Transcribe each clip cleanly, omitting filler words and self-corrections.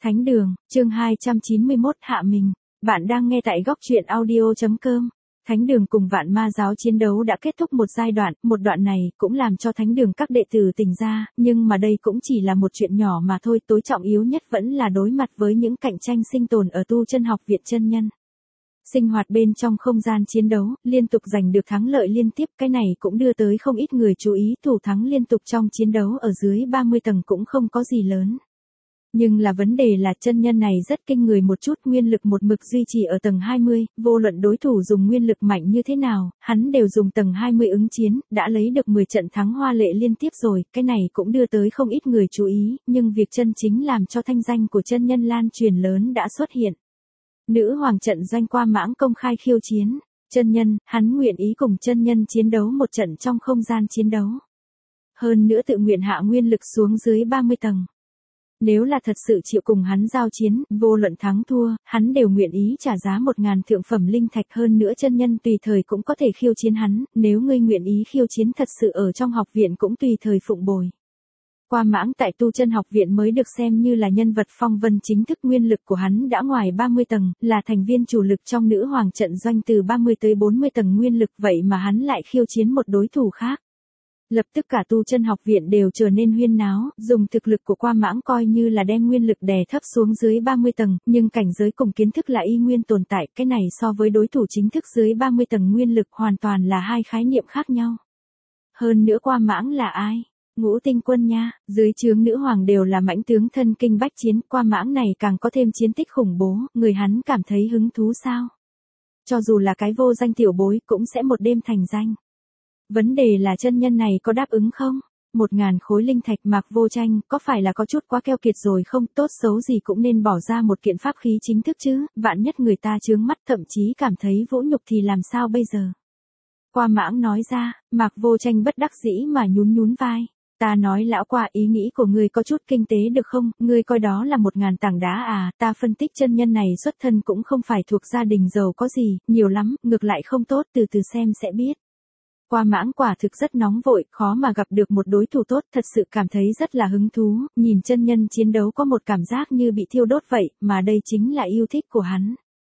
Thánh đường, chương 291 hạ mình. Bạn đang nghe tại góc truyện audio.com. Thánh đường cùng vạn ma giáo chiến đấu đã kết thúc một giai đoạn, một đoạn này cũng làm cho thánh đường các đệ tử tỉnh ra, nhưng mà đây cũng chỉ là một chuyện nhỏ mà thôi, tối trọng yếu nhất vẫn là đối mặt với những cạnh tranh sinh tồn ở tu chân học viện chân nhân. Sinh hoạt bên trong không gian chiến đấu, liên tục giành được thắng lợi liên tiếp, cái này cũng đưa tới không ít người chú ý, thủ thắng liên tục trong chiến đấu ở dưới 30 tầng cũng không có gì lớn. Nhưng là vấn đề là chân nhân này rất kinh người một chút, nguyên lực một mực duy trì ở tầng 20, vô luận đối thủ dùng nguyên lực mạnh như thế nào, hắn đều dùng tầng 20 ứng chiến, đã lấy được 10 trận thắng hoa lệ liên tiếp rồi, cái này cũng đưa tới không ít người chú ý, nhưng việc chân chính làm cho thanh danh của chân nhân lan truyền lớn đã xuất hiện. Nữ hoàng trận doanh qua mãng công khai khiêu chiến, chân nhân, hắn nguyện ý cùng chân nhân chiến đấu một trận trong không gian chiến đấu. Hơn nữa tự nguyện hạ nguyên lực xuống dưới 30 tầng. Nếu là thật sự chịu cùng hắn giao chiến, vô luận thắng thua, hắn đều nguyện ý trả giá 1.000 thượng phẩm linh thạch, hơn nữa chân nhân tùy thời cũng có thể khiêu chiến hắn, nếu ngươi nguyện ý khiêu chiến thật sự ở trong học viện cũng tùy thời phụng bồi. Qua mãng tại tu chân học viện mới được xem như là nhân vật phong vân chính thức, nguyên lực của hắn đã ngoài 30 tầng, là thành viên chủ lực trong nữ hoàng trận doanh từ 30 tới 40 tầng nguyên lực, vậy mà hắn lại khiêu chiến một đối thủ khác. Lập tức cả tu chân học viện đều trở nên huyên náo, dùng thực lực của qua mãng coi như là đem nguyên lực đè thấp xuống dưới 30 tầng, nhưng cảnh giới cùng kiến thức là y nguyên tồn tại, cái này so với đối thủ chính thức dưới 30 tầng nguyên lực hoàn toàn là hai khái niệm khác nhau. Hơn nữa qua mãng là ai? Ngũ tinh quân nha, dưới trướng nữ hoàng đều là mãnh tướng thân kinh bách chiến, qua mãng này càng có thêm chiến tích khủng bố, người hắn cảm thấy hứng thú sao? Cho dù là cái vô danh tiểu bối cũng sẽ một đêm thành danh. Vấn đề là chân nhân này có đáp ứng không? 1.000 khối linh thạch Mạc Vô Tranh, có phải là có chút quá keo kiệt rồi không? Tốt xấu gì cũng nên bỏ ra một kiện pháp khí chính thức chứ, vạn nhất người ta chướng mắt thậm chí cảm thấy vũ nhục thì làm sao bây giờ? Qua mãng nói ra, Mạc Vô Tranh bất đắc dĩ mà nhún vai. Ta nói lão qua, ý nghĩ của ngươi có chút kinh tế được không, ngươi coi đó là 1.000 tảng đá à, ta phân tích chân nhân này xuất thân cũng không phải thuộc gia đình giàu có gì, nhiều lắm, ngược lại không tốt, từ từ xem sẽ biết. Qua mãng quả thực rất nóng vội, khó mà gặp được một đối thủ tốt, thật sự cảm thấy rất là hứng thú, nhìn chân nhân chiến đấu có một cảm giác như bị thiêu đốt vậy, mà đây chính là yêu thích của hắn.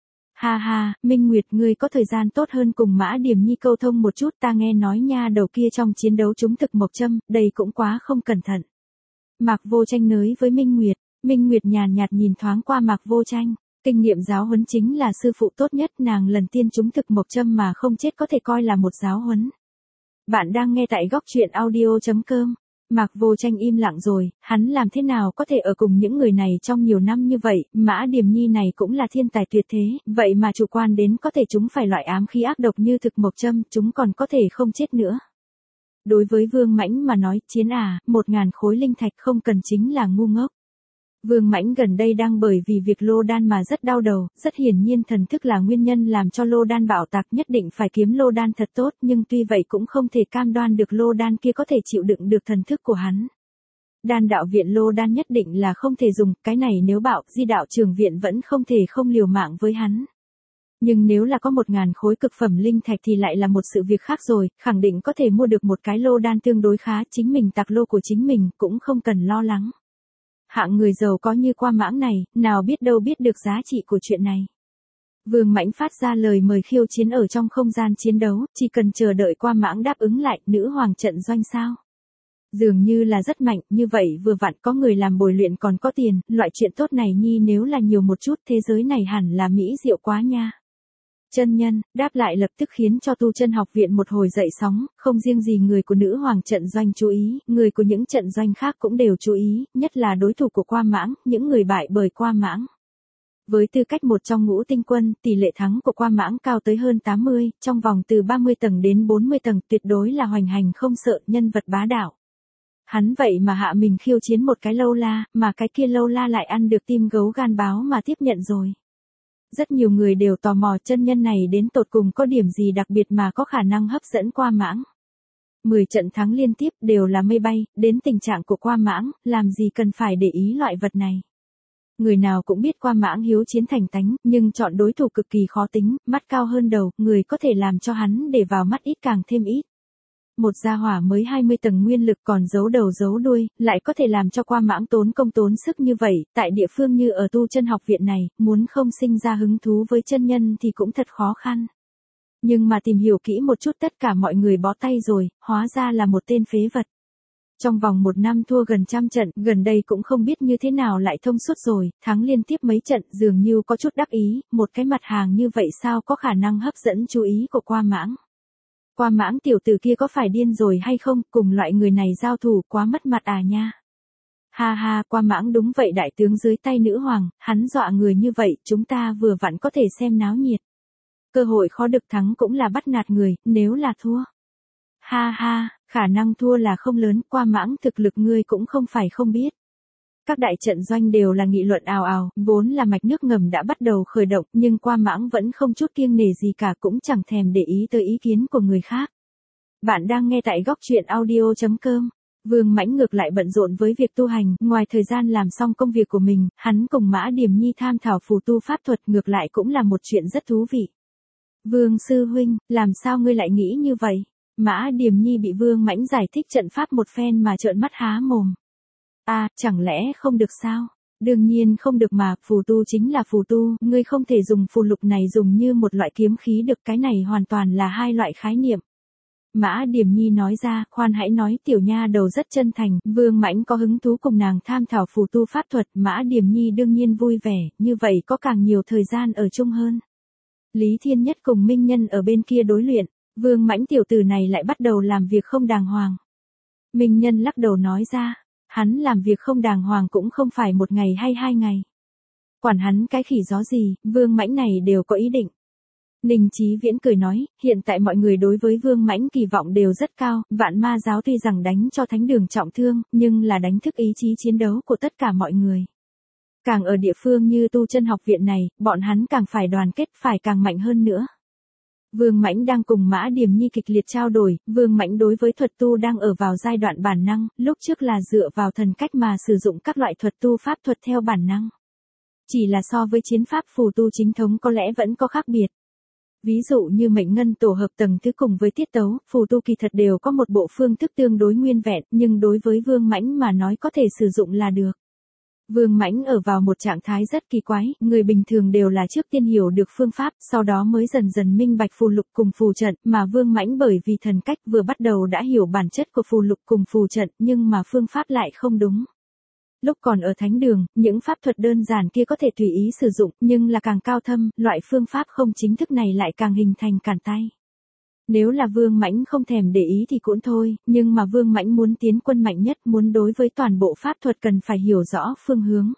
Ha ha, Minh Nguyệt, ngươi có thời gian tốt hơn cùng Mã Điềm Nhi câu thông một chút, ta nghe nói nha đầu kia trong chiến đấu trúng thực mộc châm, đây cũng quá không cẩn thận. Mạc Vô Tranh nới với Minh Nguyệt nhàn nhạt nhìn thoáng qua Mạc Vô Tranh. Kinh nghiệm giáo huấn chính là sư phụ tốt nhất, nàng lần tiên trúng thực mộc châm mà không chết có thể coi là một giáo huấn. Bạn đang nghe tại góc truyện audio.com. Mạc Vô Tranh im lặng rồi, hắn làm thế nào có thể ở cùng những người này trong nhiều năm như vậy, Mã Điềm Nhi này cũng là thiên tài tuyệt thế, vậy mà chủ quan đến có thể chúng phải loại ám khí ác độc như thực mộc châm, chúng còn có thể không chết nữa. Đối với Vương Mãnh mà nói, chiến 1.000 khối linh thạch không cần chính là ngu ngốc. Vương Mãnh gần đây đang bởi vì việc lô đan mà rất đau đầu, rất hiển nhiên thần thức là nguyên nhân làm cho lô đan bạo tạc, nhất định phải kiếm lô đan thật tốt, nhưng tuy vậy cũng không thể cam đoan được lô đan kia có thể chịu đựng được thần thức của hắn. Đan đạo viện lô đan nhất định là không thể dùng, cái này nếu bạo, Di đạo trường viện vẫn không thể không liều mạng với hắn. Nhưng nếu là có 1.000 khối cực phẩm linh thạch thì lại là một sự việc khác rồi, khẳng định có thể mua được một cái lô đan tương đối khá, chính mình tạc lô của chính mình cũng không cần lo lắng. Hạng người giàu có như qua mãng này, nào biết đâu biết được giá trị của chuyện này. Vương Mãnh phát ra lời mời khiêu chiến ở trong không gian chiến đấu, chỉ cần chờ đợi qua mãng đáp ứng lại, nữ hoàng trận doanh sao. Dường như là rất mạnh, như vậy vừa vặn có người làm bồi luyện còn có tiền, loại chuyện tốt này nhi nếu là nhiều một chút, thế giới này hẳn là mỹ diệu quá nha. Chân nhân, đáp lại lập tức khiến cho tu chân học viện một hồi dậy sóng, không riêng gì người của nữ hoàng trận doanh chú ý, người của những trận doanh khác cũng đều chú ý, nhất là đối thủ của qua mãng, những người bại bởi qua mãng. Với tư cách một trong ngũ tinh quân, tỷ lệ thắng của qua mãng cao tới hơn 80, trong vòng từ 30 tầng đến 40 tầng tuyệt đối là hoành hành không sợ, nhân vật bá đạo. Hắn vậy mà hạ mình khiêu chiến một cái lâu la, mà cái kia lâu la lại ăn được tim gấu gan báo mà tiếp nhận rồi. Rất nhiều người đều tò mò chân nhân này đến tột cùng có điểm gì đặc biệt mà có khả năng hấp dẫn qua mãng. 10 trận thắng liên tiếp đều là mây bay, đến tình trạng của qua mãng, làm gì cần phải để ý loại vật này. Người nào cũng biết qua mãng hiếu chiến thành tánh, nhưng chọn đối thủ cực kỳ khó tính, mắt cao hơn đầu, người có thể làm cho hắn để vào mắt ít càng thêm ít. Một gia hỏa mới 20 tầng nguyên lực còn giấu đầu giấu đuôi, lại có thể làm cho Qua Mãng tốn công tốn sức như vậy, tại địa phương như ở tu chân học viện này, muốn không sinh ra hứng thú với chân nhân thì cũng thật khó khăn. Nhưng mà tìm hiểu kỹ một chút tất cả mọi người bó tay rồi, hóa ra là một tên phế vật. Trong vòng 1 năm thua gần 100 trận, gần đây cũng không biết như thế nào lại thông suốt rồi, thắng liên tiếp mấy trận dường như có chút đắc ý, một cái mặt hàng như vậy sao có khả năng hấp dẫn chú ý của Qua Mãng. Qua Mãng tiểu tử kia có phải điên rồi hay không, cùng loại người này giao thủ quá mất mặt à nha. Ha ha, Qua Mãng đúng vậy đại tướng dưới tay nữ hoàng, hắn dọa người như vậy, chúng ta vừa vặn có thể xem náo nhiệt. Cơ hội khó được thắng cũng là bắt nạt người, nếu là thua. Ha ha, khả năng thua là không lớn, Qua Mãng thực lực ngươi cũng không phải không biết. Các đại trận doanh đều là nghị luận ào ào, vốn là mạch nước ngầm đã bắt đầu khởi động, nhưng Qua Mãng vẫn không chút kiêng nể gì cả, cũng chẳng thèm để ý tới ý kiến của người khác. Bạn đang nghe tại góc truyện audio.com. Vương Mãnh ngược lại bận rộn với việc tu hành, ngoài thời gian làm xong công việc của mình, hắn cùng Mã Điềm Nhi tham thảo phù tu pháp thuật ngược lại cũng là một chuyện rất thú vị. Vương sư huynh, làm sao ngươi lại nghĩ như vậy? Mã Điềm Nhi bị Vương Mãnh giải thích trận pháp một phen mà trợn mắt há mồm. À, chẳng lẽ không được sao? Đương nhiên không được mà, phù tu chính là phù tu, ngươi không thể dùng phù lục này dùng như một loại kiếm khí được, cái này hoàn toàn là hai loại khái niệm. Mã Điềm Nhi nói ra, khoan hãy nói, tiểu nha đầu rất chân thành, Vương Mãnh có hứng thú cùng nàng tham thảo phù tu pháp thuật, Mã Điềm Nhi đương nhiên vui vẻ, như vậy có càng nhiều thời gian ở chung hơn. Lý Thiên Nhất cùng Minh Nhân ở bên kia đối luyện, Vương Mãnh tiểu tử này lại bắt đầu làm việc không đàng hoàng. Minh Nhân lắc đầu nói ra, hắn làm việc không đàng hoàng cũng không phải 1 ngày hay 2 ngày. Quản hắn cái khỉ gió gì, Vương Mãnh này đều có ý định. Ninh Chí Viễn cười nói, hiện tại mọi người đối với Vương Mãnh kỳ vọng đều rất cao, Vạn Ma giáo tuy rằng đánh cho Thánh Đường trọng thương, nhưng là đánh thức ý chí chiến đấu của tất cả mọi người. Càng ở địa phương như tu chân học viện này, bọn hắn càng phải đoàn kết, phải càng mạnh hơn nữa. Vương Mãnh đang cùng Mã Điềm Nhi kịch liệt trao đổi, Vương Mãnh đối với thuật tu đang ở vào giai đoạn bản năng, lúc trước là dựa vào thần cách mà sử dụng các loại thuật tu pháp thuật theo bản năng. Chỉ là so với chiến pháp phù tu chính thống có lẽ vẫn có khác biệt. Ví dụ như mệnh ngân tổ hợp tầng thứ cùng với tiết tấu, phù tu kỳ thật đều có một bộ phương thức tương đối nguyên vẹn, nhưng đối với Vương Mãnh mà nói có thể sử dụng là được. Vương Mãnh ở vào một trạng thái rất kỳ quái, người bình thường đều là trước tiên hiểu được phương pháp, sau đó mới dần dần minh bạch phù lục cùng phù trận, mà Vương Mãnh bởi vì thần cách vừa bắt đầu đã hiểu bản chất của phù lục cùng phù trận, nhưng mà phương pháp lại không đúng. Lúc còn ở Thánh Đường, những pháp thuật đơn giản kia có thể tùy ý sử dụng, nhưng là càng cao thâm, loại phương pháp không chính thức này lại càng hình thành cản tay. Nếu là Vương Mãnh không thèm để ý thì cũng thôi, nhưng mà Vương Mãnh muốn tiến quân mạnh nhất, muốn đối với toàn bộ pháp thuật cần phải hiểu rõ phương hướng.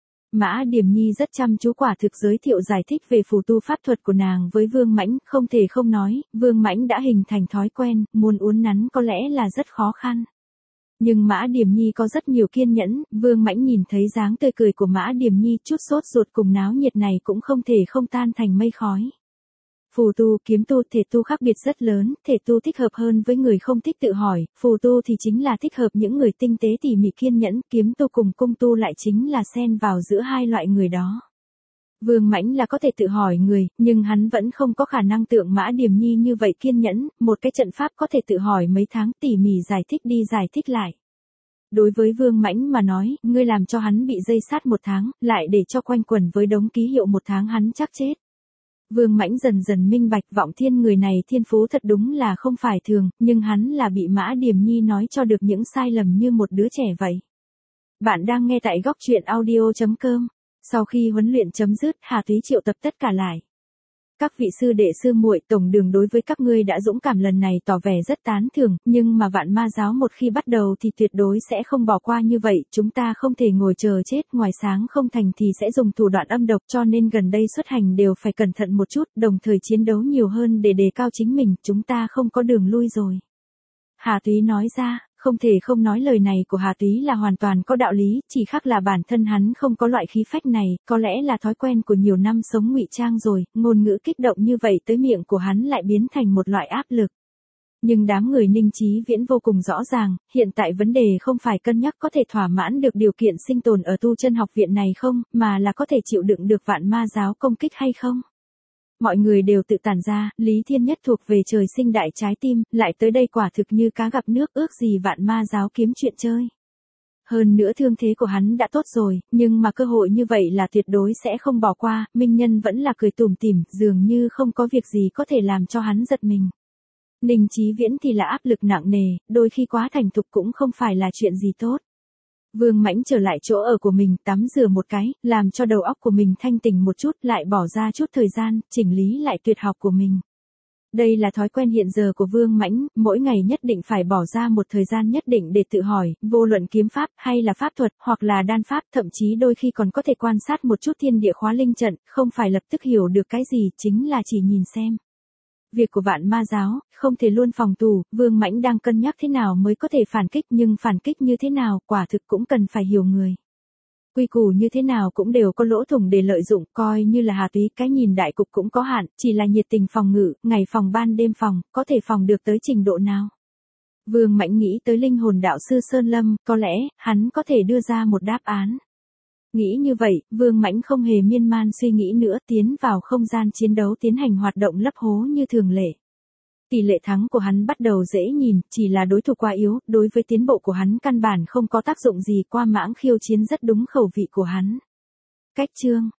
Mã Điềm Nhi rất chăm chú quả thực giới thiệu giải thích về phù tu pháp thuật của nàng với Vương Mãnh, không thể không nói, Vương Mãnh đã hình thành thói quen, muốn uốn nắn có lẽ là rất khó khăn. Nhưng Mã Điềm Nhi có rất nhiều kiên nhẫn, Vương Mãnh nhìn thấy dáng tươi cười của Mã Điềm Nhi, chút sốt ruột cùng náo nhiệt này cũng không thể không tan thành mây khói. Phù tu, kiếm tu, thể tu khác biệt rất lớn, thể tu thích hợp hơn với người không thích tự hỏi, phù tu thì chính là thích hợp những người tinh tế tỉ mỉ kiên nhẫn, kiếm tu cùng cung tu lại chính là xen vào giữa hai loại người đó. Vương Mãnh là có thể tự hỏi người, nhưng hắn vẫn không có khả năng tượng Mã Điềm Nhi như vậy kiên nhẫn, một cái trận pháp có thể tự hỏi mấy tháng tỉ mỉ giải thích đi giải thích lại. Đối với Vương Mãnh mà nói, ngươi làm cho hắn bị dây sát 1 tháng, lại để cho quanh quẩn với đống ký hiệu 1 tháng hắn chắc chết. Vương Mãnh dần dần minh bạch Vọng Thiên người này thiên phú thật đúng là không phải thường, nhưng hắn là bị Mã Điềm Nhi nói cho được những sai lầm như một đứa trẻ vậy. Bạn đang nghe tại góc truyện audio.com. Sau khi huấn luyện chấm dứt, Hà Túy triệu tập tất cả lại. Các vị sư đệ sư muội, tổng đường đối với các ngươi đã dũng cảm lần này tỏ vẻ rất tán thưởng, nhưng mà Vạn Ma giáo một khi bắt đầu thì tuyệt đối sẽ không bỏ qua như vậy, chúng ta không thể ngồi chờ chết, ngoài sáng không thành thì sẽ dùng thủ đoạn âm độc, cho nên gần đây xuất hành đều phải cẩn thận một chút, đồng thời chiến đấu nhiều hơn để đề cao chính mình, chúng ta không có đường lui rồi. Hà Túy nói ra. Không thể không nói lời này của Hà Túy là hoàn toàn có đạo lý, chỉ khác là bản thân hắn không có loại khí phách này, có lẽ là thói quen của nhiều năm sống ngụy trang rồi, ngôn ngữ kích động như vậy tới miệng của hắn lại biến thành một loại áp lực. Nhưng đám người Ninh Chí Viễn vô cùng rõ ràng, hiện tại vấn đề không phải cân nhắc có thể thỏa mãn được điều kiện sinh tồn ở tu chân học viện này không, mà là có thể chịu đựng được Vạn Ma giáo công kích hay không. Mọi người đều tự tản ra, Lý Thiên Nhất thuộc về trời sinh đại trái tim, lại tới đây quả thực như cá gặp nước, ước gì Vạn Ma giáo kiếm chuyện chơi. Hơn nữa thương thế của hắn đã tốt rồi, nhưng mà cơ hội như vậy là tuyệt đối sẽ không bỏ qua, Minh Nhân vẫn là cười tủm tỉm, dường như không có việc gì có thể làm cho hắn giật mình. Ninh Chí Viễn thì là áp lực nặng nề, đôi khi quá thành thục cũng không phải là chuyện gì tốt. Vương Mãnh trở lại chỗ ở của mình, tắm rửa một cái, làm cho đầu óc của mình thanh tỉnh một chút, lại bỏ ra chút thời gian, chỉnh lý lại tuyệt học của mình. Đây là thói quen hiện giờ của Vương Mãnh, mỗi ngày nhất định phải bỏ ra một thời gian nhất định để tự hỏi, vô luận kiếm pháp hay là pháp thuật, hoặc là đan pháp, thậm chí đôi khi còn có thể quan sát một chút thiên địa khóa linh trận, không phải lập tức hiểu được cái gì, chính là chỉ nhìn xem. Việc của Vạn Ma giáo, không thể luôn phòng thủ, Vương Mãnh đang cân nhắc thế nào mới có thể phản kích, nhưng phản kích như thế nào, quả thực cũng cần phải hiểu người. Quy củ như thế nào cũng đều có lỗ thủng để lợi dụng, coi như là Hà Túy, cái nhìn đại cục cũng có hạn, chỉ là nhiệt tình phòng ngự, ngày phòng ban đêm phòng, có thể phòng được tới trình độ nào. Vương Mãnh nghĩ tới linh hồn đạo sư Sơn Lâm, có lẽ, hắn có thể đưa ra một đáp án. Nghĩ như vậy, Vương Mãnh không hề miên man suy nghĩ nữa, tiến vào không gian chiến đấu tiến hành hoạt động lấp hố như thường lệ. Tỷ lệ thắng của hắn bắt đầu dễ nhìn, chỉ là đối thủ quá yếu, đối với tiến bộ của hắn căn bản không có tác dụng gì, qua mãng khiêu chiến rất đúng khẩu vị của hắn. Cách chương